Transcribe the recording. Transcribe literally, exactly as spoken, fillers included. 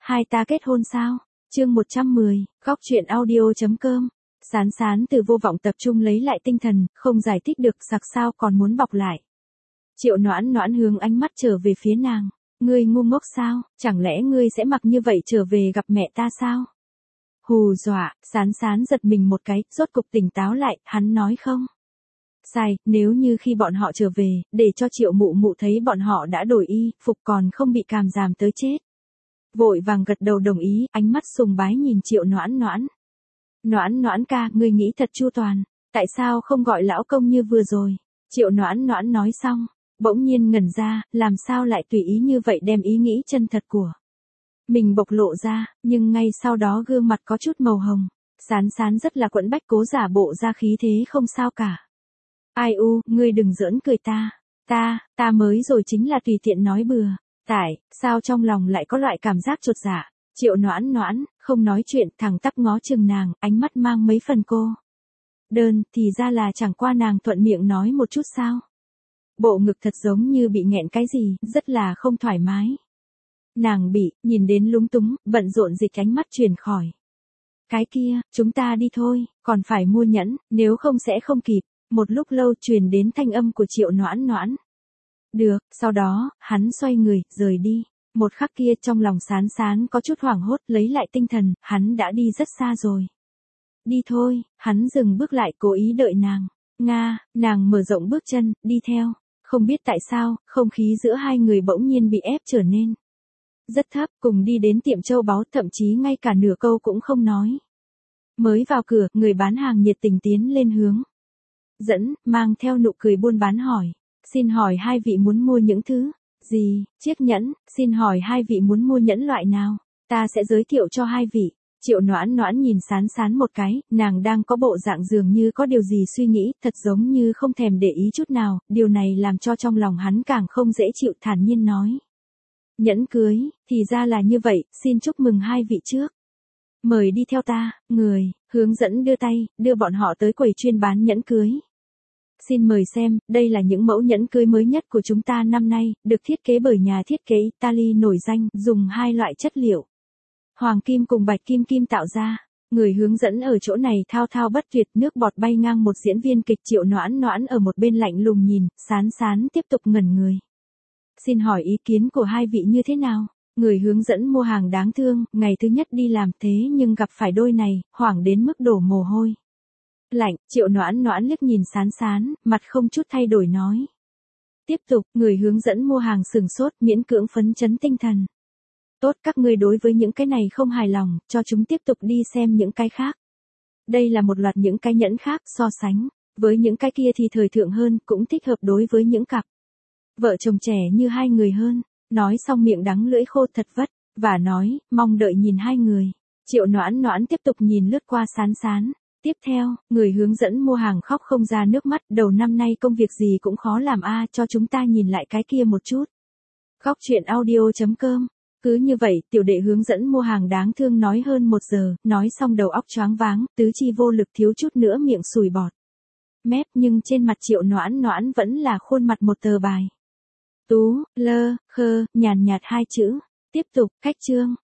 Hai ta kết hôn sao? Chương một trăm mười, góc truyện audio.com. Sán sán từ vô vọng tập trung lấy lại tinh thần, không giải thích được sặc sao còn muốn bọc lại. Triệu Noãn Noãn hướng ánh mắt trở về phía nàng. Ngươi ngu ngốc sao, chẳng lẽ ngươi sẽ mặc như vậy trở về gặp mẹ ta sao? Hù dọa, sán sán giật mình một cái, rốt cục tỉnh táo lại, hắn nói không. Sai, nếu như khi bọn họ trở về, để cho Triệu mụ mụ thấy bọn họ đã đổi y, phục còn không bị càm giảm tới chết. Vội vàng gật đầu đồng ý, ánh mắt sùng bái nhìn Triệu Noãn Noãn. Noãn Noãn ca, ngươi nghĩ thật chu toàn, tại sao không gọi lão công như vừa rồi? Triệu Noãn Noãn nói xong, bỗng nhiên ngẩn ra, làm sao lại tùy ý như vậy đem ý nghĩ chân thật của mình bộc lộ ra, nhưng ngay sau đó gương mặt có chút màu hồng, sán sán rất là quẫn bách cố giả bộ ra khí thế không sao cả. Ai u, ngươi đừng giỡn cười ta, ta, ta mới rồi chính là tùy tiện nói bừa, tại, sao trong lòng lại có loại cảm giác chột dạ. Triệu Noãn Noãn, không nói chuyện, thẳng tắp ngó chừng nàng, ánh mắt mang mấy phần cô đơn, thì ra là chẳng qua nàng thuận miệng nói một chút sao. Bộ ngực thật giống như bị nghẹn cái gì, rất là không thoải mái. Nàng bị, nhìn đến lúng túng, bận rộn dịch ánh mắt chuyển khỏi. Cái kia, chúng ta đi thôi, còn phải mua nhẫn, nếu không sẽ không kịp. Một lúc lâu truyền đến thanh âm của Triệu Noãn Noãn. Được, sau đó, hắn xoay người, rời đi. Một khắc kia trong lòng sán sán có chút hoảng hốt, lấy lại tinh thần, hắn đã đi rất xa rồi. Đi thôi, hắn dừng bước lại cố ý đợi nàng. Nga, nàng mở rộng bước chân, đi theo. Không biết tại sao, không khí giữa hai người bỗng nhiên bị ép trở nên rất thấp, cùng đi đến tiệm châu báu, thậm chí ngay cả nửa câu cũng không nói. Mới vào cửa, người bán hàng nhiệt tình tiến lên hướng dẫn, mang theo nụ cười buôn bán hỏi. Xin hỏi hai vị muốn mua những thứ gì? Chiếc nhẫn, xin hỏi hai vị muốn mua nhẫn loại nào? Ta sẽ giới thiệu cho hai vị. Triệu Noãn Noãn nhìn sán sán một cái, nàng đang có bộ dạng dường như có điều gì suy nghĩ, thật giống như không thèm để ý chút nào, điều này làm cho trong lòng hắn càng không dễ chịu, thản nhiên nói. Nhẫn cưới, thì ra là như vậy, xin chúc mừng hai vị trước. Mời đi theo ta, người, hướng dẫn đưa tay, đưa bọn họ tới quầy chuyên bán nhẫn cưới. Xin mời xem, đây là những mẫu nhẫn cưới mới nhất của chúng ta năm nay, được thiết kế bởi nhà thiết kế Italy nổi danh, dùng hai loại chất liệu. Hoàng kim cùng bạch kim kim tạo ra. Người hướng dẫn ở chỗ này thao thao bất tuyệt, nước bọt bay ngang một diễn viên kịch. Triệu Noãn Noãn ở một bên lạnh lùng nhìn, sán sán tiếp tục ngẩn người. Xin hỏi ý kiến của hai vị như thế nào? Người hướng dẫn mua hàng đáng thương, ngày thứ nhất đi làm thế nhưng gặp phải đôi này, hoảng đến mức đổ mồ hôi lạnh. Triệu Noãn Noãn liếc nhìn sán sán, mặt không chút thay đổi nói. Tiếp tục, người hướng dẫn mua hàng sừng sốt, miễn cưỡng phấn chấn tinh thần. Tốt, các ngươi đối với những cái này không hài lòng, cho chúng tiếp tục đi xem những cái khác. Đây là một loạt những cái nhẫn khác, so sánh với những cái kia thì thời thượng hơn, cũng thích hợp đối với những cặp vợ chồng trẻ như hai người hơn. Nói xong miệng đắng lưỡi khô thật vất, và nói, mong đợi nhìn hai người. Triệu Noãn Noãn tiếp tục nhìn lướt qua sán sán. Tiếp theo, người hướng dẫn mua hàng khóc không ra nước mắt, đầu năm nay công việc gì cũng khó làm a, cho chúng ta nhìn lại cái kia một chút. Góc truyện audio.com. Cứ như vậy, tiểu đệ hướng dẫn mua hàng đáng thương nói hơn một giờ, nói xong đầu óc choáng váng, tứ chi vô lực thiếu chút nữa miệng sùi bọt mép, nhưng trên mặt Triệu Noãn Noãn vẫn là khuôn mặt một tờ bài. Tú, lơ, khơ, nhàn nhạt hai chữ. Tiếp tục, khách trương.